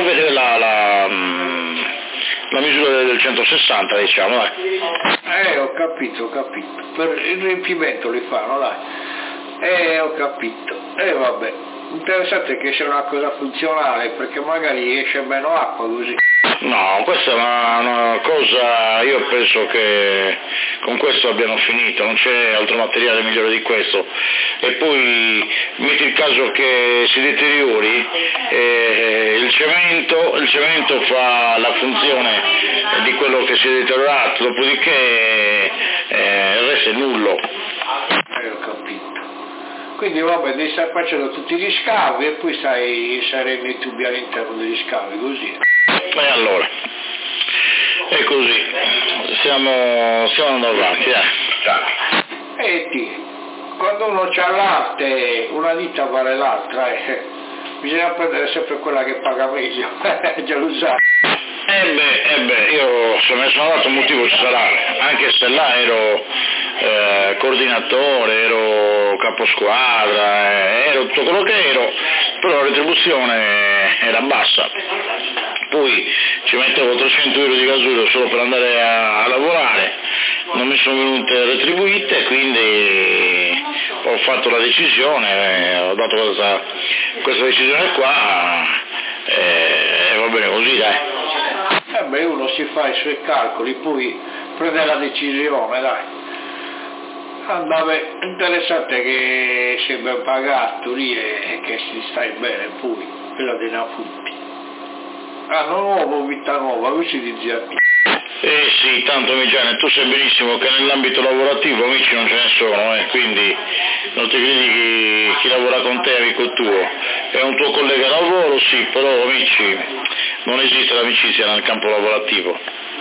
vedere la misura del 160, diciamo, dai. Ho capito. Per il riempimento li fanno, dai. Ho capito. Vabbè. Interessante che sia una cosa funzionale, perché magari esce meno acqua così. No, questa è una cosa, io penso che con questo abbiano finito, non c'è altro materiale migliore di questo. E poi metti il caso che si deteriori, il cemento fa la funzione di quello che si è deteriorato, dopodiché il resto è nullo. Ho capito. Quindi vabbè, devi stare facendo tutti gli scavi e poi stai inserendo i tubi all'interno degli scavi, così. E allora, è così, stiamo andando avanti, quando uno c'ha l'arte, una ditta vale l'altra, bisogna prendere sempre quella che paga meglio, già lo sai. Io se me ne sono dato un motivo ci sarà, anche se là ero coordinatore, ero caposquadra, ero tutto quello che ero, però la retribuzione era bassa. Poi ci mettevo 300 euro di gasolio solo per andare a lavorare, non mi sono venute retribuite, quindi ho fatto la decisione, ho dato questa decisione qua e va bene così, dai. Uno si fa i suoi calcoli, poi prende la decisione, dai. Vabbè, interessante che sei ben pagato lì e che si stai bene poi, quella dei Nafutti. Nuovo, vita nuova, così di zia. Sì, tanto Migiane, tu sai benissimo che nell'ambito lavorativo amici non ce ne sono, quindi non ti credi chi lavora con te è amico tuo, è un tuo collega di lavoro, sì, però amici, non esiste l'amicizia nel campo lavorativo.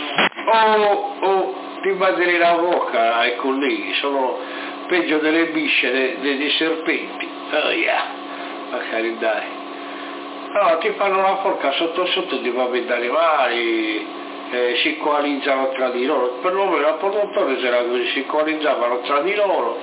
Ti battere la bocca ai colleghi, sono peggio delle bisce, dei serpenti. Ma carità. No, ti fanno una forca sotto di papi animali, si coalizzano tra di loro, perlomeno al produttore era così, si coalizzavano tra di loro,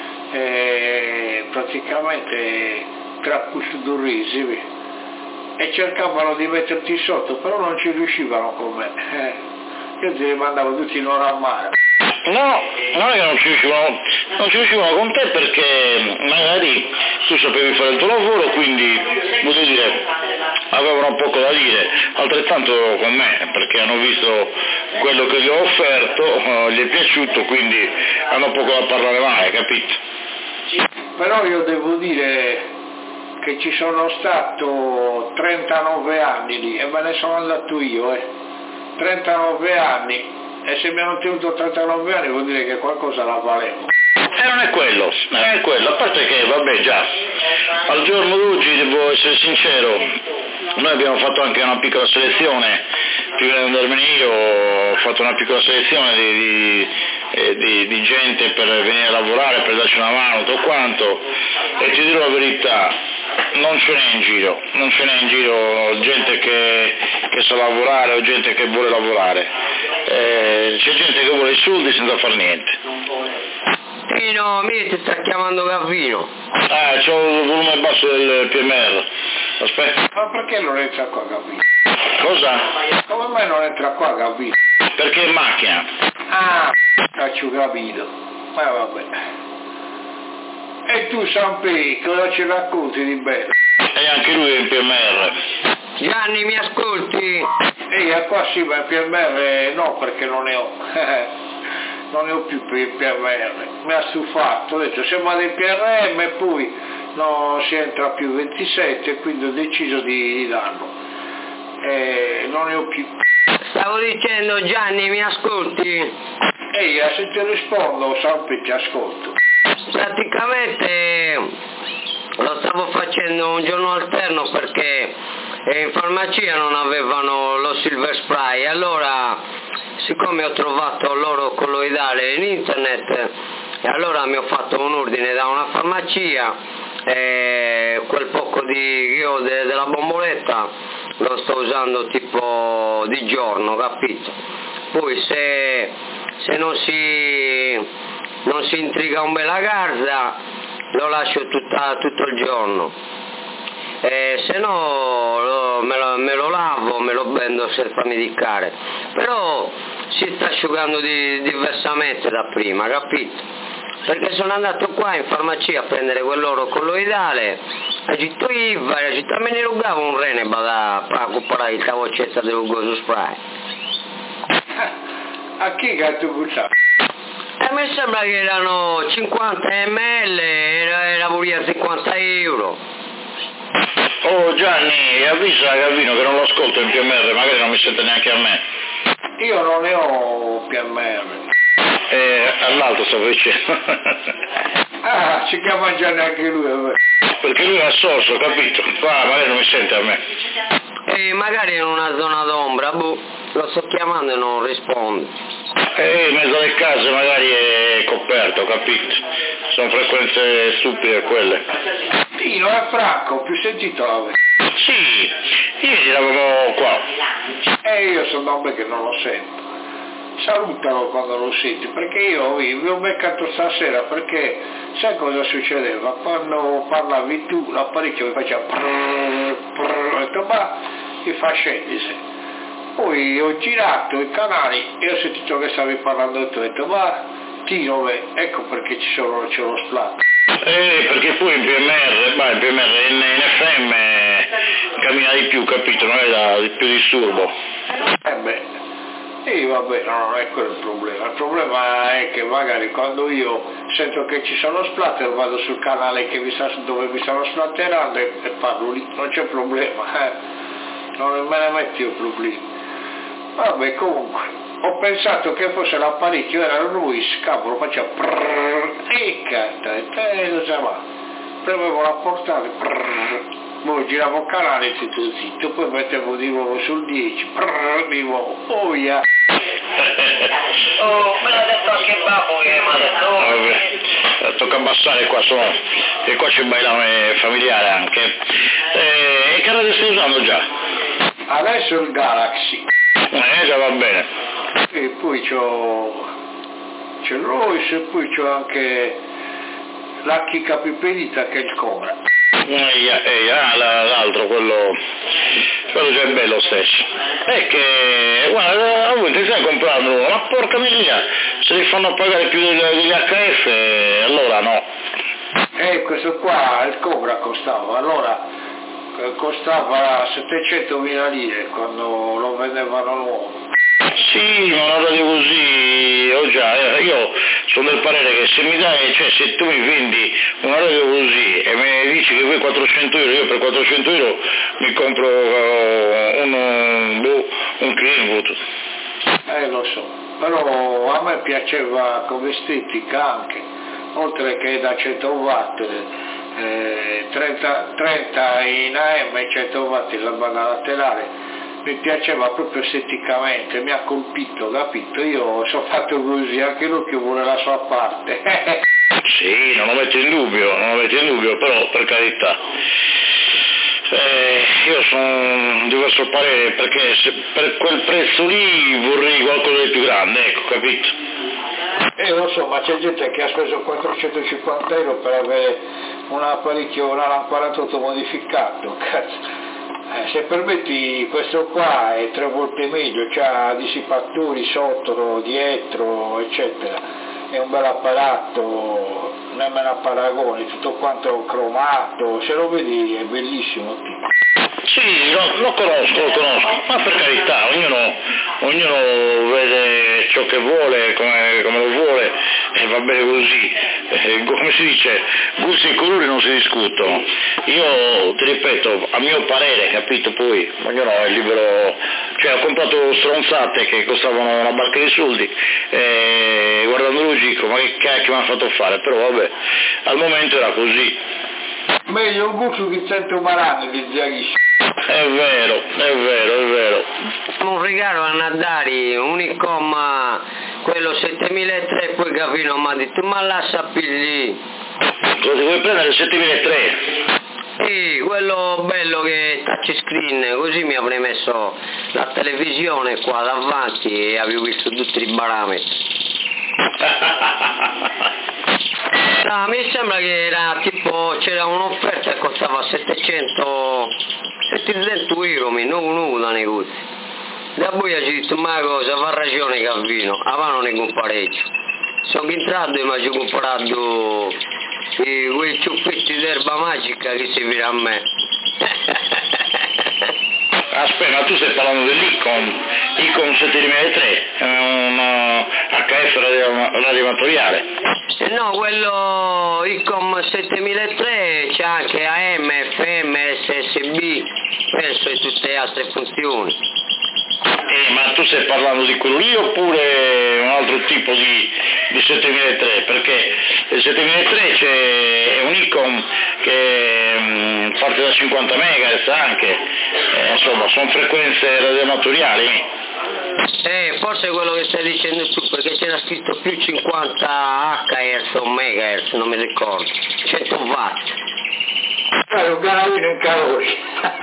praticamente tra custodoresi, e cercavano di metterti sotto, però non ci riuscivano con me, io ti mandavo tutti in ora a mare. No, non è che non ci riuscivano con te perché magari tu sapevi fare il tuo lavoro, quindi voglio dire, avevano poco da dire, altrettanto con me, perché hanno visto quello che gli ho offerto, gli è piaciuto, quindi hanno poco da parlare male, capito? Però io devo dire che ci sono stato 39 anni lì e me ne sono andato io, 39 anni. E se mi hanno tenuto 39 anni vuol dire che qualcosa la valevo. Non è quello, a parte che, vabbè già, al giorno d'oggi devo essere sincero, noi abbiamo fatto anche una piccola selezione, prima di andarmene io ho fatto una piccola selezione di gente per venire a lavorare, per darci una mano, tutto quanto, e ti dirò la verità, non ce n'è in giro gente che sa lavorare o gente che vuole lavorare, c'è gente che vuole i soldi senza far niente. Pino, mi ti sta chiamando Gavino. C'ho il volume basso del PMR, aspetta. Ma perché non entra qua Gavino? Cosa? Come mai non entra qua Gavino? Perché è in macchina. Caccio capito, ma vabbè. E tu Sampi, cosa ci racconti di bello? E anche lui è in PMR. Gianni, mi ascolti? Qua sì, ma il PMR no, perché non ne ho. Non ne ho più per il PMR. Mi ha stufato, ho detto siamo dei PRM e poi non si entra più 27, quindi ho deciso di darlo. Non ne ho più. Stavo dicendo Gianni, mi ascolti? Se ti rispondo, Sampi, ti ascolto. Praticamente lo stavo facendo un giorno alterno perché in farmacia non avevano lo silver spray, allora siccome ho trovato l'oro colloidale in internet e allora mi ho fatto un ordine da una farmacia e quel poco che ho della bomboletta lo sto usando tipo di giorno, capito? Poi se non si intriga un bella garza lo lascio tutto il giorno se no me lo lavo, me lo prendo senza medicare, però si sta asciugando diversamente da prima, capito? Perché sono andato qua in farmacia a prendere quell'oro colloidale, ho detto me ne rugavo un rene per comprare il cavoccetta dell'ugoso spray. A chi che tu buttato? Mi sembra che erano 50 ml, era pure a 50 euro. Oh Gianni, avvisa Calvino che non lo ascolto in PMR, magari non mi sente neanche a me. Io non ne ho PMR. All'altro stavo dicendo. Si chiama Gianni anche lui. Perché lui è assorso, capito? Qua magari non mi sente a me. Magari in una zona d'ombra, lo sto chiamando e non risponde. In mezzo alle case magari è coperto, capito? Sono frequenze stupide quelle. Tino è Franco, più sentito l'avevo. Sì, ieri eravamo qua. Io sono nome che non lo sento. Salutalo quando lo senti, perché io vi ho beccato stasera, perché sai cosa succedeva? Quando parlavi tu l'apparecchio mi faceva ho detto ma mi fa scendere. Poi ho girato i canali e ho sentito che stavi parlando tu, ho detto ma Tino, ecco perché c'è lo splat. Perché poi in PMR, in FM cammina di più, capito? Non è di più disturbo. Vabbè, no, non è quello il problema. Il problema è che magari quando io sento che ci sono splatter vado sul canale dove mi stanno splatterando e parlo lì, non c'è problema, non me ne metto io problemi. Vabbè, comunque, ho pensato che fosse l'apparecchio, era lui, scapolo, faceva e lo chiamava. Premevo la portata, poi giravo il canale tutto zitto, poi mettevo di nuovo sul 10, di nuovo, via. Me l'ha detto anche Babbo che mi ha detto. Vabbè, tocca abbassare qua, e qua c'è il bailame familiare anche. E che radio stai usando già? Adesso il Galaxy. Già va bene. E poi c'è il Royce e poi c'ho anche l'H capipedita che è il Cobra. L'altro, quello già è bello stesso. È che, guarda, voi ti stai comprando una porca miseria, se li fanno pagare più degli HF, allora no. Questo qua, il Cobra costava 700.000 lire quando lo vendevano nuovo. Sì, ma una radio così, io sono del parere che se tu mi vendi una radio così e mi dici che vuoi 400 euro, io per 400 euro mi compro un Greenwood. Lo so, però a me piaceva come estetica anche, oltre che da 100 watt, 30 in AM e 100 watt la banda laterale. Mi piaceva proprio esteticamente, mi ha colpito, capito? Io sono fatto così, anche l'occhio vuole la sua parte. Sì, non lo metto in dubbio, però per carità. Io sono di diverso parere, perché per quel prezzo lì vorrei qualcosa di più grande, ecco, capito? Lo so, ma c'è gente che ha speso 450 euro per avere un apparecchio, una lampada modificato, cazzo. Se permetti, questo qua è 3 volte meglio, c'ha dissipatori sotto, dietro, eccetera, è un bel apparato, nemmeno a paragone, tutto quanto cromato, se lo vedi è bellissimo. Sì, lo conosco, ma per carità, ognuno vede ciò che vuole, come lo vuole, e va bene così. Come si dice, gusti e colori non si discutono. Io ti ripeto, a mio parere, capito, poi ognuno è libero, cioè ho comprato stronzate che costavano una barca di soldi, guardandolo dico, ma che cacchio mi ha fatto fare, però vabbè, al momento era così. Meglio un gusto che 100 maranni di Zaghi. È vero. Un regalo a Nadari, un Icom, quello 7003, e poi Gavino mi ha detto, ma lascia lì. Cosa vuoi prendere, il 7003? Sì, quello bello che touchscreen, così mi avrei messo la televisione qua davanti e avevo visto tutti i parametri. Mi sembra che era tipo, c'era un'offerta che costava 700 euro, non da negozio. Da poi ho detto, ma cosa, fa ragione che avvino, avevano nessun pareggio. Sono entrato e mi ho comprato quei ciuffetti d'erba magica che servirà a me. Aspetta, ma tu stai parlando dell'Icom 7003, è un HF radioamatoriale. No, quello Icom 7003 c'è anche AM, FM, SSB, penso e tutte le altre funzioni. Ma tu stai parlando di quello lì oppure un altro tipo di 7003? Perché il 7003 è un Icom che parte da 50 MHz anche, insomma sono frequenze radioamatoriali. Forse quello che stai dicendo tu, perché c'era scritto più 50 Hz o MHz, non mi ricordo, 100 watt. Un canalino in calori.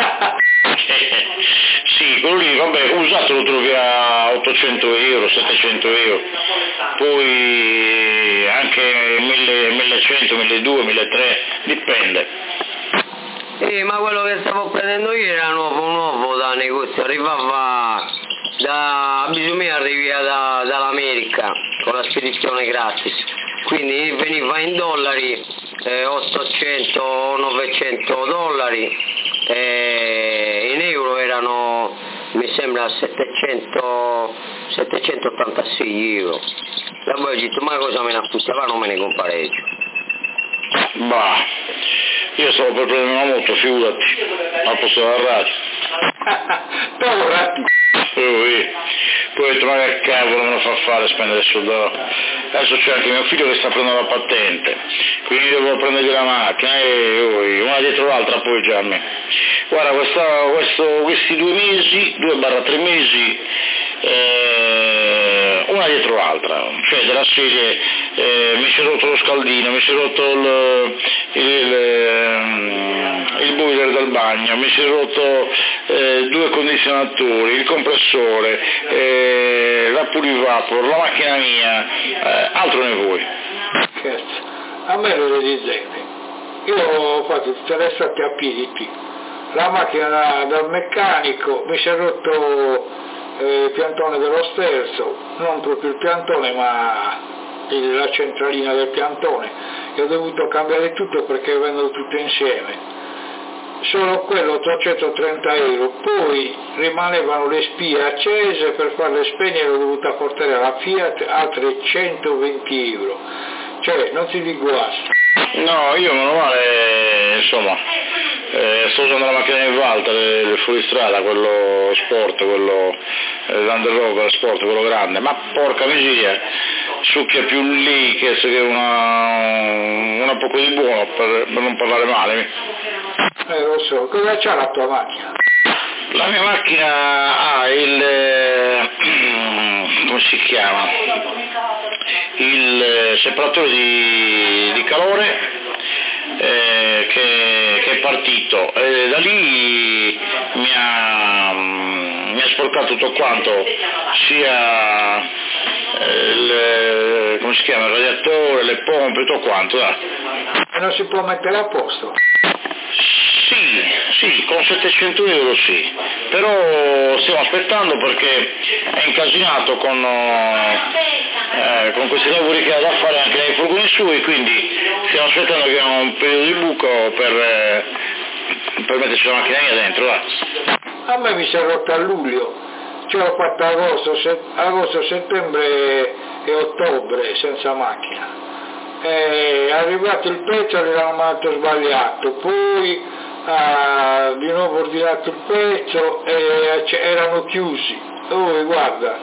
Sì, quello lì, vabbè, usato lo trovi a 800 euro, 700 euro, poi anche 1100, 1200, 1300, dipende. Ma quello che stavo prendendo io era nuovo da negozio, arrivava bisogna arrivare dall'America con la spedizione gratis, quindi veniva in dollari, 800, 900 dollari, in euro erano, mi sembra, 786 euro. E poi ho detto, ma cosa me ne affittava, non me ne compareggio. Bah, io stavo per prendere una moto, figurati, al posto della radio. Poi ho detto, ma che cavolo me lo fa fare spendere soldi? Adesso c'è anche mio figlio che sta prendendo la patente, quindi devo prendergli la macchina e una dietro l'altra poi già a me. Guarda, questi 2-3 mesi, una dietro l'altra, cioè della serie mi si è rotto lo scaldino, mi si è rotto il boiler del bagno, mi si è rotto 2 condizionatori, il compressore, la pulivapor, la macchina mia, altro ne vuoi. Scherzo, a me lo dite, io ho fatto tutte le state a piedi qui, la macchina dal meccanico, mi si è rotto il piantone dello sterzo, non proprio il piantone ma la centralina del piantone, e ho dovuto cambiare tutto perché vengono tutte insieme. Solo quello 830 euro, poi rimanevano le spie accese, per farle spegnere ho dovuto portare alla Fiat altre 120 euro, cioè non si dico altro. No, io meno male, insomma, sto usando la macchina di Walter, il fuoristrada, quello sport, quello l'Under Rover sport, quello grande, ma porca miseria, succhia più lì che una poco di buono, per non parlare male. Lo so, cosa c'ha la tua macchina? La mia macchina ha come si chiama? Il separatore di calore che è partito, e da lì mi ha sporcato tutto quanto, sia come si chiama, il radiatore, le pompe, tutto quanto. E non si può mettere a posto? Sì, con 700 euro sì, però stiamo aspettando perché è incasinato con questi lavori che ha da fare anche nei furgoni suoi, quindi stiamo aspettando che abbiamo un periodo di buco per metterci la macchina mia dentro. Va. A me mi si è rotta a luglio, ce l'ho fatta agosto, settembre e ottobre senza macchina. È arrivato il pezzo e l'avevamo mandato sbagliato, poi di nuovo ordinato il pezzo e erano chiusi. Guarda,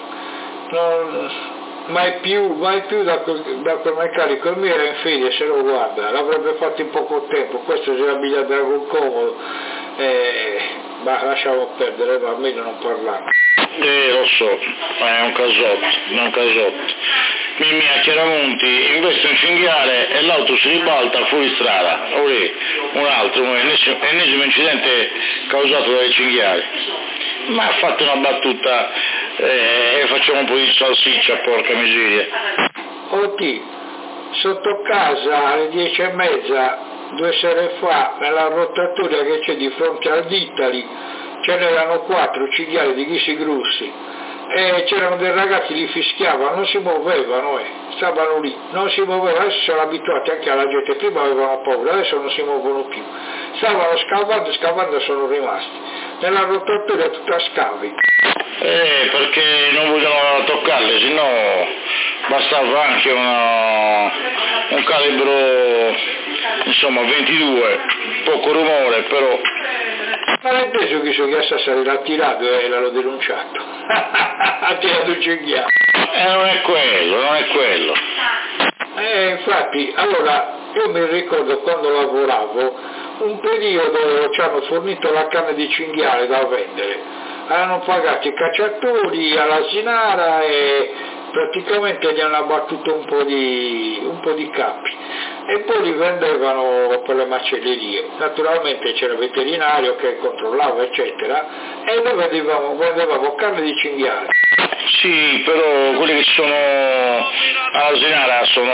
mai più da quel meccanico, il mio era in fede, se lo guarda, l'avrebbe fatto in poco tempo, questo si era abbigliato con comodo, ma lasciamo perdere, ma meglio non parlare. Lo so, è un casotto. Mimmi a Chiaramonti investe un cinghiale e l'auto si ribalta fuori strada, un altro, ennesimo incidente causato dai cinghiali. Ma ha fatto una battuta e facciamo un po' di salsiccia, porca miseria. sotto casa alle 10:30, 2 sere fa, nella rotatoria che c'è di fronte al Ditali, ce n'erano 4 cinghiali di ghisi grossi e c'erano dei ragazzi li fischiavano, non si muovevano, stavano lì, non si muovevano, adesso sono abituati anche alla gente, prima avevano paura, adesso non si muovono più, stavano scavando e sono rimasti, nella rotatoria tutta scavi. Perché non vogliono toccarle, sennò bastava anche un calibro, insomma 22, poco rumore, però. Ma l'hai preso che so che Sassari l'ha tirato e l'hanno denunciato. Ha tirato il cinghiale. Non è quello. Infatti, allora, io mi ricordo quando lavoravo, un periodo ci hanno fornito la canna di cinghiale da vendere. Hanno pagato i cacciatori all'asinara e praticamente gli hanno abbattuto un po' di capi e poi li vendevano per le macellerie. Naturalmente c'era il veterinario che controllava eccetera e noi vendevamo carne di cinghiale. Sì, però quelli che sono all'asinara sono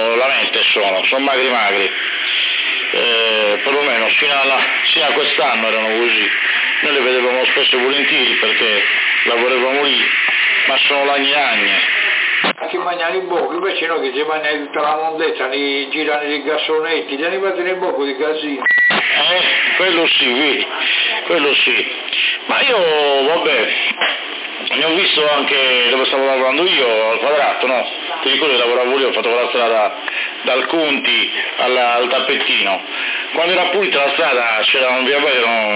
magri, perlomeno fino a quest'anno erano così. Noi le vedevamo spesso e volentieri perché lavoravamo lì, ma sono lagne. Chi mangiano i bocchi, invece no, che si mangiano tutta la mondezza, ne girano i gassonetti, gli animali nel bocco di casino. Quello sì. Ma io, vabbè, ne ho visto anche dove stavo lavorando io, al Quadrato, no? Ti ricordi che lavoravo lì, ho fatto la strada dal Conti al Tappettino. Quando era pulita la strada c'era un via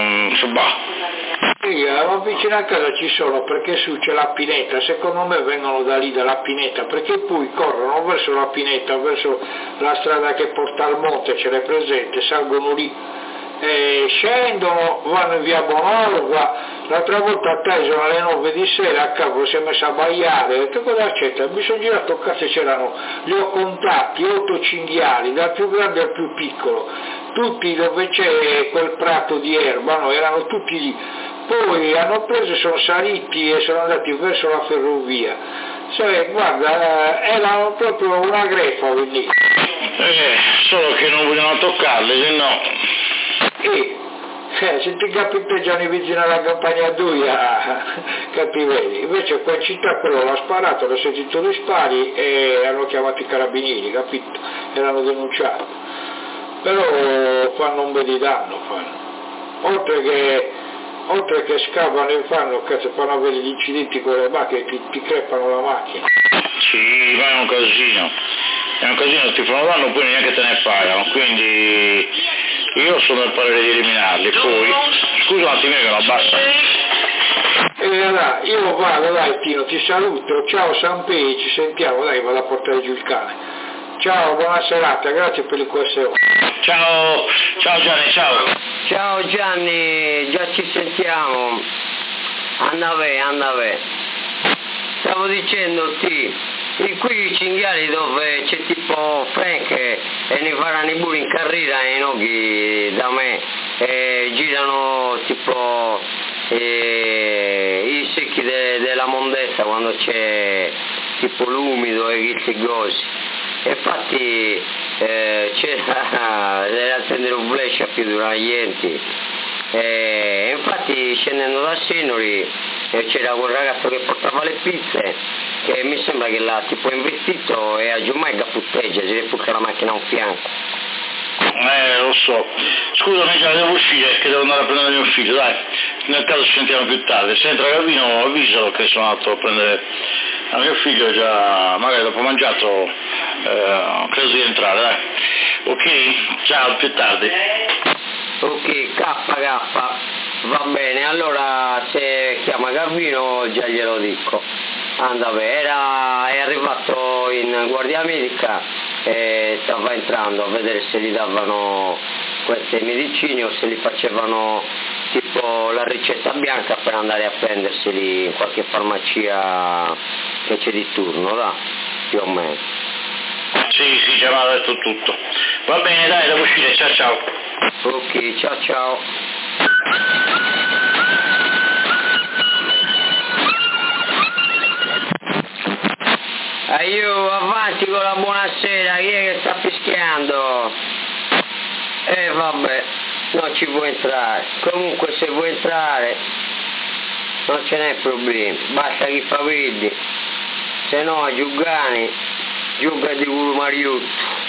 Ma vicino a casa ci sono, perché su c'è la pineta, secondo me vengono da lì dalla pineta, perché poi corrono verso la pineta, verso la strada che porta al monte, ce l'hai presente, salgono lì, scendono, vanno in via Bonorva, l'altra volta atteso alle 9 di sera, a capo si è messo a baiare, ho detto cosa c'è? Mi sono girato a casa e li ho contati, 8 cinghiali, dal più grande al più piccolo, tutti dove c'è quel prato di erba, no? Erano tutti lì. Poi hanno preso, sono saliti e sono andati verso la ferrovia. Guarda, erano proprio una greffa lì. Solo che non vogliono toccarle, se no. Se ti capiteggiano vicino alla campagna Duia, cattivelli. Invece qua in città quello l'ha sparato, l'ha sentito gli spari e hanno chiamato i carabinieri, capito? E l'hanno denunciato. Però fanno un bel di danno, oltre che scavano e fanno avere gli incidenti con le macchine, ti crepano la macchina. Sì, ma è un casino, ti fanno danno poi neanche te ne pagano, quindi io sono del parere di eliminarli. Poi, scusa un attimino, basta. Allora, io vado, dai Tino, ti saluto, ciao Sanpei, ci sentiamo, dai, vado a portare giù il cane. Ciao, buona serata, grazie per il QSO. Ciao Gianni, ciao. Ciao Gianni, già ci sentiamo. Andave. Stavo dicendoti, qui i cinghiali dove c'è tipo Frank e ne faranno i buri in carriera e noghi da me girano tipo i secchi della mondezza quando c'è tipo l'umido e i gosi. Infatti c'era l'azienda un flash più durante infatti scendendo da Sinori c'era quel ragazzo che portava le pizze che mi sembra che l'ha tipo investito e a Giumaiga putteggia, si rifugge la macchina a un fianco. Lo so. Scusami, già devo uscire che devo andare a prendere mio figlio, dai. Nel caso ci sentiamo più tardi. Se entra Gavino avvisalo che sono andato a prendere a mio figlio, già magari dopo mangiato credo di entrare, dai. Ok? Ciao, più tardi. Ok, K, va bene, allora se chiama Gavino già glielo dico. È arrivato in guardia medica e stava entrando a vedere se gli davano queste medicine o se gli facevano tipo la ricetta bianca per andare a prenderseli in qualche farmacia che c'è di turno, là, più o meno. Sì, già mi ha detto tutto. Va bene, dai, devo uscire, ciao. Ok, ciao. Io avanti Sigola, buonasera, chi è che sta fischiando? Vabbè, non ci può entrare. Comunque se vuoi entrare non ce n'è problema, basta che fa vedi. Se no a Giugani, giuga di culo Mariotto.